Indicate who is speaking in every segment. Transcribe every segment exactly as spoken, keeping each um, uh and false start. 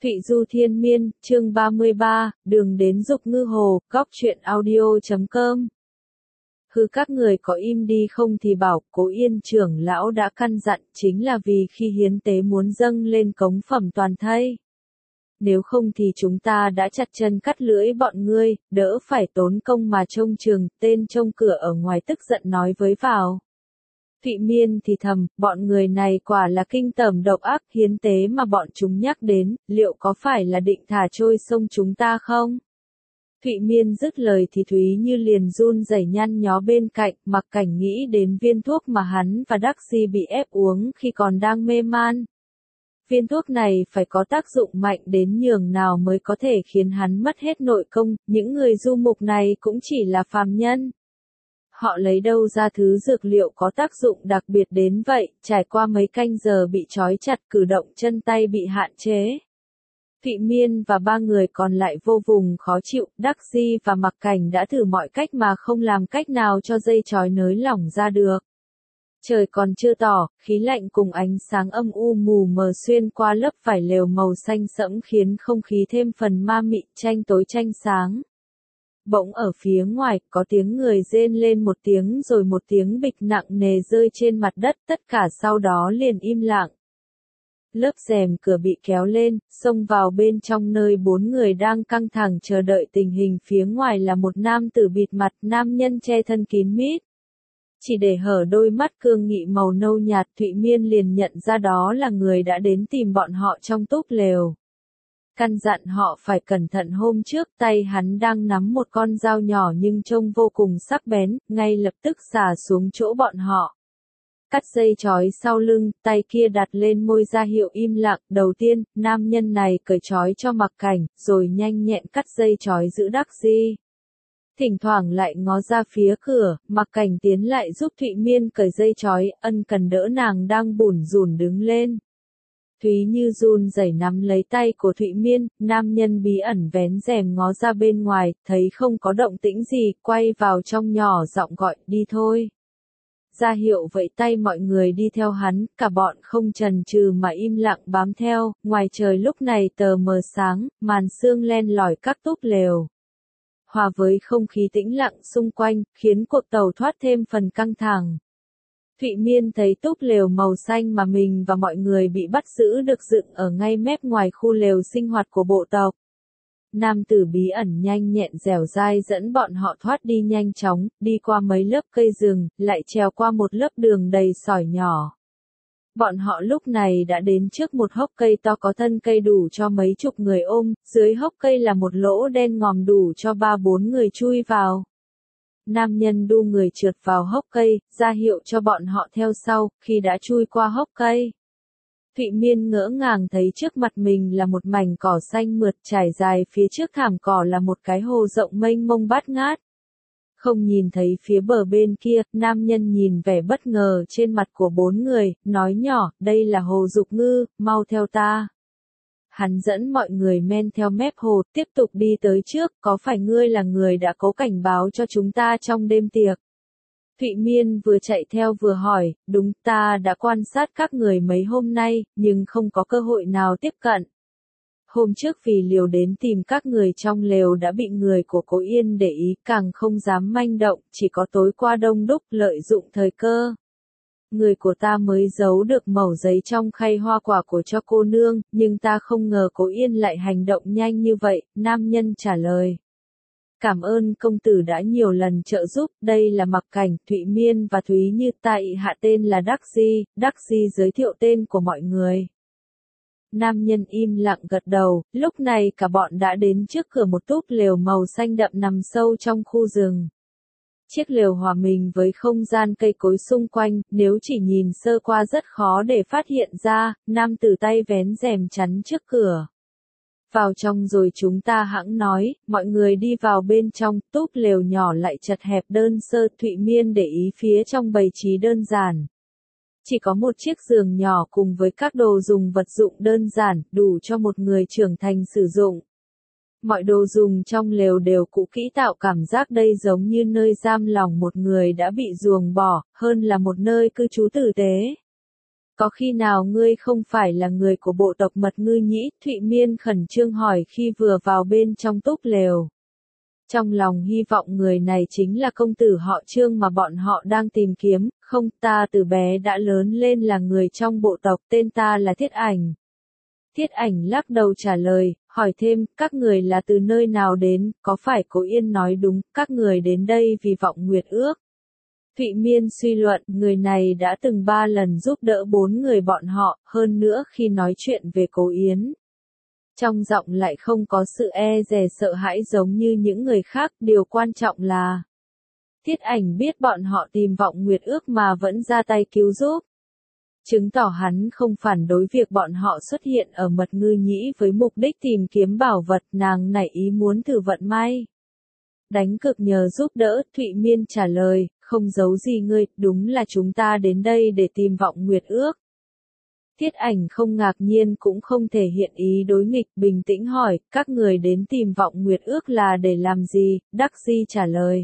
Speaker 1: Thụy Du Thiên Miên, chương ba mươi ba, đường đến Dục Ngư Hồ, góc truyện audio chấm com. Hừ, các người có im đi không thì bảo, Cố Yên trưởng lão đã căn dặn, chính là vì khi hiến tế muốn dâng lên cống phẩm toàn thây. Nếu không thì chúng ta đã chặt chân cắt lưỡi bọn ngươi, đỡ phải tốn công mà trông trường. Tên trông cửa ở ngoài tức giận nói với vào. Thụy Miên thì thầm, bọn người này quả là kinh tởm độc ác, hiến tế mà bọn chúng nhắc đến, liệu có phải là định thả trôi sông chúng ta không? Thụy Miên dứt lời thì Thúy Như liền run rẩy nhăn nhó bên cạnh, Mặc Cảnh nghĩ đến viên thuốc mà hắn và Đắc Di bị ép uống khi còn đang mê man. Viên thuốc này phải có tác dụng mạnh đến nhường nào mới có thể khiến hắn mất hết nội công, những người du mục này cũng chỉ là phàm nhân. Họ lấy đâu ra thứ dược liệu có tác dụng đặc biệt đến vậy, trải qua mấy canh giờ bị trói chặt, cử động chân tay bị hạn chế. Thụy Miên và ba người còn lại vô cùng khó chịu, Đắc Di và Mặc Cảnh đã thử mọi cách mà không làm cách nào cho dây trói nới lỏng ra được. Trời còn chưa tỏ, khí lạnh cùng ánh sáng âm u mù mờ xuyên qua lớp vải lều màu xanh sẫm khiến không khí thêm phần ma mị, tranh tối tranh sáng. Bỗng ở phía ngoài, có tiếng người rên lên một tiếng rồi một tiếng bịch nặng nề rơi trên mặt đất, tất cả sau đó liền im lặng. Lớp rèm cửa bị kéo lên, xông vào bên trong nơi bốn người đang căng thẳng chờ đợi tình hình. Phía ngoài là một nam tử bịt mặt, nam nhân che thân kín mít. Chỉ để hở đôi mắt cương nghị màu nâu nhạt, Thụy Miên liền nhận ra đó là người đã đến tìm bọn họ trong túp lều. Căn dặn họ phải cẩn thận. Hôm trước tay hắn đang nắm một con dao nhỏ nhưng trông vô cùng sắc bén, ngay lập tức xả xuống chỗ bọn họ. Cắt dây trói sau lưng, tay kia đặt lên môi ra hiệu im lặng. Đầu tiên, nam nhân này cởi trói cho Mặc Cảnh, rồi nhanh nhẹn cắt dây trói giữ Đắc Di. Thỉnh thoảng lại ngó ra phía cửa, Mặc Cảnh tiến lại giúp Thụy Miên cởi dây trói, ân cần đỡ nàng đang bủn rủn đứng lên. Thúy Như run rẩy nắm lấy tay của Thụy Miên, nam nhân bí ẩn vén rèm ngó ra bên ngoài, thấy không có động tĩnh gì, quay vào trong nhỏ giọng gọi, đi thôi. Ra hiệu vẫy tay mọi người đi theo hắn, cả bọn không chần chừ mà im lặng bám theo. Ngoài trời lúc này tờ mờ sáng, màn sương len lỏi các túp lều. Hòa với không khí tĩnh lặng xung quanh, khiến cuộc tàu thoát thêm phần căng thẳng. Thụy Miên thấy túp lều màu xanh mà mình và mọi người bị bắt giữ được dựng ở ngay mép ngoài khu lều sinh hoạt của bộ tộc. Nam tử bí ẩn nhanh nhẹn dẻo dai dẫn bọn họ thoát đi nhanh chóng, đi qua mấy lớp cây rừng, lại trèo qua một lớp đường đầy sỏi nhỏ. Bọn họ lúc này đã đến trước một hốc cây to có thân cây đủ cho mấy chục người ôm, dưới hốc cây là một lỗ đen ngòm đủ cho ba bốn người chui vào. Nam nhân đu người trượt vào hốc cây, ra hiệu cho bọn họ theo sau. Khi đã chui qua hốc cây, Thụy Miên ngỡ ngàng thấy trước mặt mình là một mảnh cỏ xanh mượt trải dài, phía trước thảm cỏ là một cái hồ rộng mênh mông bát ngát. Không nhìn thấy phía bờ bên kia, nam nhân nhìn vẻ bất ngờ trên mặt của bốn người, nói nhỏ, đây là hồ Dục Ngư, mau theo ta. Hắn dẫn mọi người men theo mép hồ, tiếp tục đi tới trước, có phải ngươi là người đã có cảnh báo cho chúng ta trong đêm tiệc? Thụy Miên vừa chạy theo vừa hỏi, đúng, ta đã quan sát các người mấy hôm nay, nhưng không có cơ hội nào tiếp cận. Hôm trước vì liều đến tìm các người trong lều đã bị người của Cố Yên để ý, càng không dám manh động, chỉ có tối qua đông đúc lợi dụng thời cơ. Người của ta mới giấu được mẩu giấy trong khay hoa quả của cho cô nương, nhưng ta không ngờ Cố Yên lại hành động nhanh như vậy, nam nhân trả lời. Cảm ơn công tử đã nhiều lần trợ giúp, đây là Mặc Cảnh, Thụy Miên và Thúy Như, ta ị hạ tên là Đắc Di, Đắc Di giới thiệu tên của mọi người. Nam nhân im lặng gật đầu, lúc này cả bọn đã đến trước cửa một túp lều màu xanh đậm nằm sâu trong khu rừng. Chiếc lều hòa mình với không gian cây cối xung quanh, nếu chỉ nhìn sơ qua rất khó để phát hiện ra. Nam tử tay vén rèm chắn trước cửa. Vào trong rồi chúng ta hẵng nói, mọi người đi vào bên trong, túp lều nhỏ lại chật hẹp đơn sơ. Thụy Miên để ý phía trong bày trí đơn giản. Chỉ có một chiếc giường nhỏ cùng với các đồ dùng vật dụng đơn giản, đủ cho một người trưởng thành sử dụng. Mọi đồ dùng trong lều đều cũ kỹ, tạo cảm giác đây giống như nơi giam lòng một người đã bị ruồng bỏ, hơn là một nơi cư trú tử tế. Có khi nào ngươi không phải là người của bộ tộc Mật Ngư Nhĩ? Thụy Miên khẩn trương hỏi khi vừa vào bên trong túp lều. Trong lòng hy vọng người này chính là công tử họ Trương mà bọn họ đang tìm kiếm. Không, ta từ bé đã lớn lên là người trong bộ tộc, tên ta là Thiết Ảnh. Thiết Ảnh lắc đầu trả lời, hỏi thêm, các người là từ nơi nào đến? Có phải Cố Yên nói đúng, các người đến đây vì vọng nguyệt ước? Thụy Miên suy luận, người này đã từng ba lần giúp đỡ bốn người bọn họ, hơn nữa khi nói chuyện về Cố Yến. Trong giọng lại không có sự e dè sợ hãi giống như những người khác, điều quan trọng là Thiết Ảnh biết bọn họ tìm vọng nguyệt ước mà vẫn ra tay cứu giúp. Chứng tỏ hắn không phản đối việc bọn họ xuất hiện ở Mật Ngư Nhĩ với mục đích tìm kiếm bảo vật, nàng nảy ý muốn thử vận may. Đánh cực nhờ giúp đỡ, Thụy Miên trả lời, không giấu gì ngươi, đúng là chúng ta đến đây để tìm vọng nguyệt ước. Thiết Ảnh không ngạc nhiên cũng không thể hiện ý đối nghịch, bình tĩnh hỏi, các người đến tìm vọng nguyệt ước là để làm gì? Đắc Di trả lời.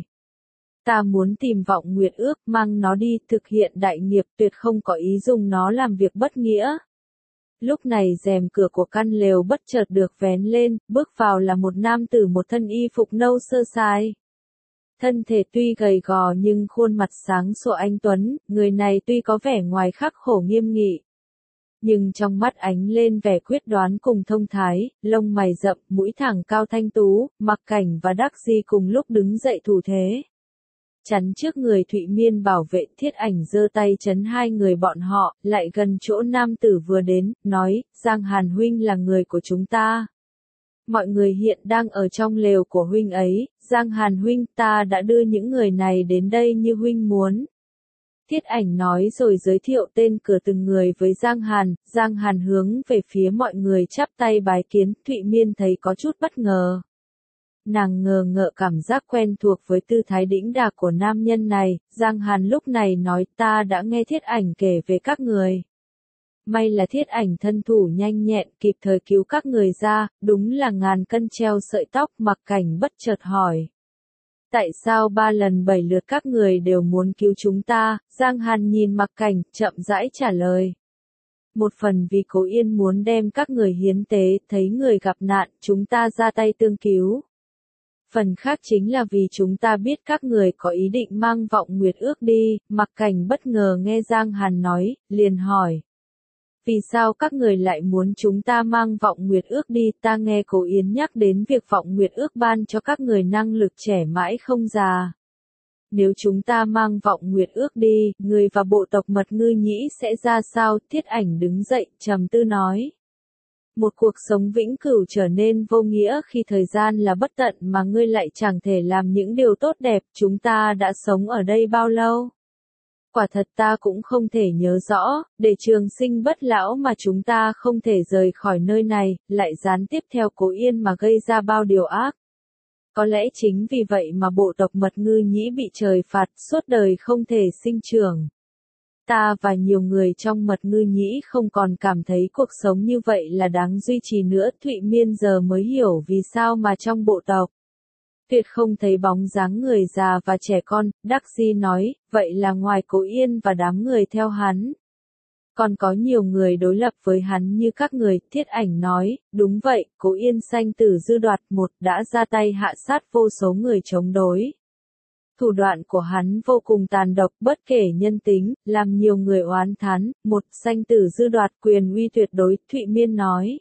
Speaker 1: Ta muốn tìm vọng nguyệt ước, mang nó đi, thực hiện đại nghiệp, tuyệt không có ý dùng nó làm việc bất nghĩa. Lúc này rèm cửa của căn lều bất chợt được vén lên, bước vào là một nam tử một thân y phục nâu sơ sài. Thân thể tuy gầy gò nhưng khuôn mặt sáng sủa anh tuấn, người này tuy có vẻ ngoài khắc khổ nghiêm nghị. Nhưng trong mắt ánh lên vẻ quyết đoán cùng thông thái, lông mày rậm, mũi thẳng cao thanh tú, Mặc Cảnh và Đắc Di cùng lúc đứng dậy thủ thế. Chắn trước người Thụy Miên bảo vệ, Thiết Ảnh giơ tay chấn hai người bọn họ, lại gần chỗ nam tử vừa đến, nói, Giang Hàn huynh là người của chúng ta. Mọi người hiện đang ở trong lều của huynh ấy, Giang Hàn huynh, ta đã đưa những người này đến đây như huynh muốn. Thiết Ảnh nói rồi giới thiệu tên cửa từng người với Giang Hàn, Giang Hàn hướng về phía mọi người chắp tay bái kiến, Thụy Miên thấy có chút bất ngờ. Nàng ngờ ngợ cảm giác quen thuộc với tư thái đĩnh đạc của nam nhân này, Giang Hàn lúc này nói ta đã nghe Thiết Ảnh kể về các người. May là Thiết Ảnh thân thủ nhanh nhẹn kịp thời cứu các người ra, đúng là ngàn cân treo sợi tóc. Mặc Cảnh bất chợt hỏi. Tại sao ba lần bảy lượt các người đều muốn cứu chúng ta? Giang Hàn nhìn Mặc Cảnh, chậm rãi trả lời. Một phần vì Cố Yên muốn đem các người hiến tế, thấy người gặp nạn, chúng ta ra tay tương cứu. Phần khác chính là vì chúng ta biết các người có ý định mang vọng nguyệt ước đi. Mặc Cảnh bất ngờ nghe Giang Hàn nói, liền hỏi. Vì sao các người lại muốn chúng ta mang vọng nguyệt ước đi? Ta nghe Cố Yến nhắc đến việc vọng nguyệt ước ban cho các người năng lực trẻ mãi không già. Nếu chúng ta mang vọng nguyệt ước đi, người và bộ tộc Mật Ngư Nhĩ sẽ ra sao? Thiết Ảnh đứng dậy, trầm tư nói. Một cuộc sống vĩnh cửu trở nên vô nghĩa khi thời gian là bất tận mà ngươi lại chẳng thể làm những điều tốt đẹp. Chúng ta đã sống ở đây bao lâu? Quả thật ta cũng không thể nhớ rõ, để trường sinh bất lão mà chúng ta không thể rời khỏi nơi này, lại gián tiếp theo Cố Yên mà gây ra bao điều ác. Có lẽ chính vì vậy mà bộ tộc Mật Ngư Nhĩ bị trời phạt, suốt đời không thể sinh trưởng. Ta và nhiều người trong Mật Ngư Nhĩ không còn cảm thấy cuộc sống như vậy là đáng duy trì nữa. Thụy Miên giờ mới hiểu vì sao mà trong bộ tộc tuyệt không thấy bóng dáng người già và trẻ con. Đắc Di nói, vậy là ngoài Cố Yên và đám người theo hắn, còn có nhiều người đối lập với hắn như các người. Thiết Ảnh nói, đúng vậy, Cố Yên sanh tử dư đoạt, một đã ra tay hạ sát vô số người chống đối. Thủ đoạn của hắn vô cùng tàn độc, bất kể nhân tính, làm nhiều người oán thán. Một sanh tử dư đoạt, quyền uy tuyệt đối. Thụy Miên nói.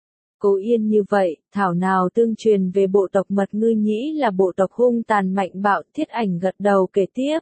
Speaker 1: Cố Yên như vậy, thảo nào tương truyền về bộ tộc Mật Ngư Nhĩ là bộ tộc hung tàn mạnh bạo. Thiết Ảnh gật đầu kể tiếp.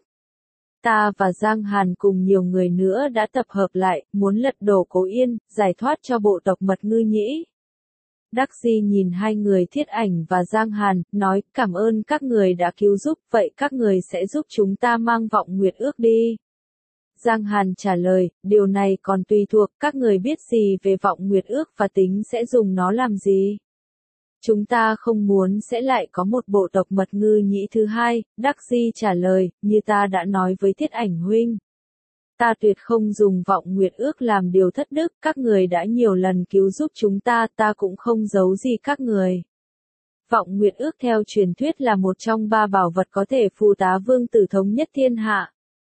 Speaker 1: Ta và Giang Hàn cùng nhiều người nữa đã tập hợp lại, muốn lật đổ Cố Yên, giải thoát cho bộ tộc Mật Ngư Nhĩ. Đắc Di nhìn hai người Thiết Ảnh và Giang Hàn, nói, cảm ơn các người đã cứu giúp, vậy các người sẽ giúp chúng ta mang vọng nguyệt ước đi. Giang Hàn trả lời, điều này còn tùy thuộc, các người biết gì về vọng nguyệt ước và tính sẽ dùng nó làm gì. Chúng ta không muốn sẽ lại có một bộ tộc Mật Ngư Nhĩ thứ hai. Đắc Di trả lời, như ta đã nói với Thiết Ảnh huynh. Ta tuyệt không dùng vọng nguyệt ước làm điều thất đức, các người đã nhiều lần cứu giúp chúng ta, ta cũng không giấu gì các người. Vọng nguyệt ước theo truyền thuyết là một trong ba bảo vật có thể phụ tá vương tử thống nhất thiên hạ.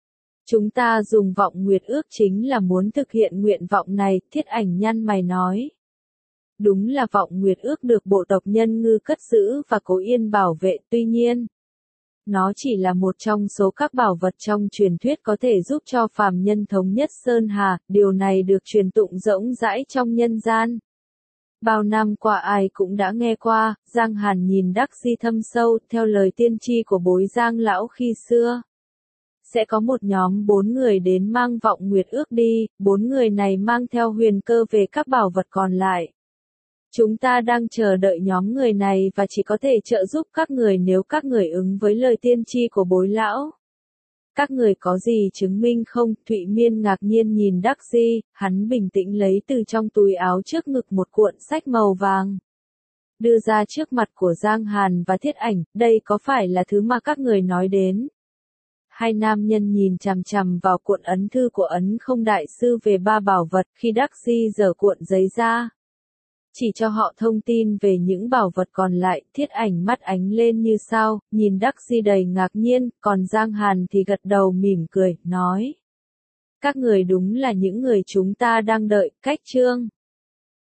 Speaker 1: Chúng ta dùng vọng nguyệt ước chính là muốn thực hiện nguyện vọng này, Thiết Ảnh nhăn mày nói. Đúng là vọng nguyệt ước được bộ tộc Nhân Ngư cất giữ và Cố Yên bảo vệ, tuy nhiên, nó chỉ là một trong số các bảo vật trong truyền thuyết có thể giúp cho phàm nhân thống nhất Sơn Hà, điều này được truyền tụng rộng rãi trong nhân gian. Bao năm qua ai cũng đã nghe qua, Giang Hàn nhìn Đắc Di thâm sâu, theo lời tiên tri của bối Giang lão khi xưa. Sẽ có một nhóm bốn người đến mang vọng nguyệt ước đi, bốn người này mang theo huyền cơ về các bảo vật còn lại. Chúng ta đang chờ đợi nhóm người này và chỉ có thể trợ giúp các người nếu các người ứng với lời tiên tri của bối lão. Các người có gì chứng minh không? Thụy Miên ngạc nhiên nhìn Đắc Di, hắn bình tĩnh lấy từ trong túi áo trước ngực một cuộn sách màu vàng. Đưa ra trước mặt của Giang Hàn và Thiết Ảnh, đây có phải là thứ mà các người nói đến? Hai nam nhân nhìn chằm chằm vào cuộn ấn thư của ấn không đại sư về ba bảo vật khi Đắc Di giở cuộn giấy ra. Chỉ cho họ thông tin về những bảo vật còn lại, Thiết Ảnh mắt ánh lên như sao, nhìn Đắc Di đầy ngạc nhiên, còn Giang Hàn thì gật đầu mỉm cười, nói. Các người đúng là những người chúng ta đang đợi, cách chương.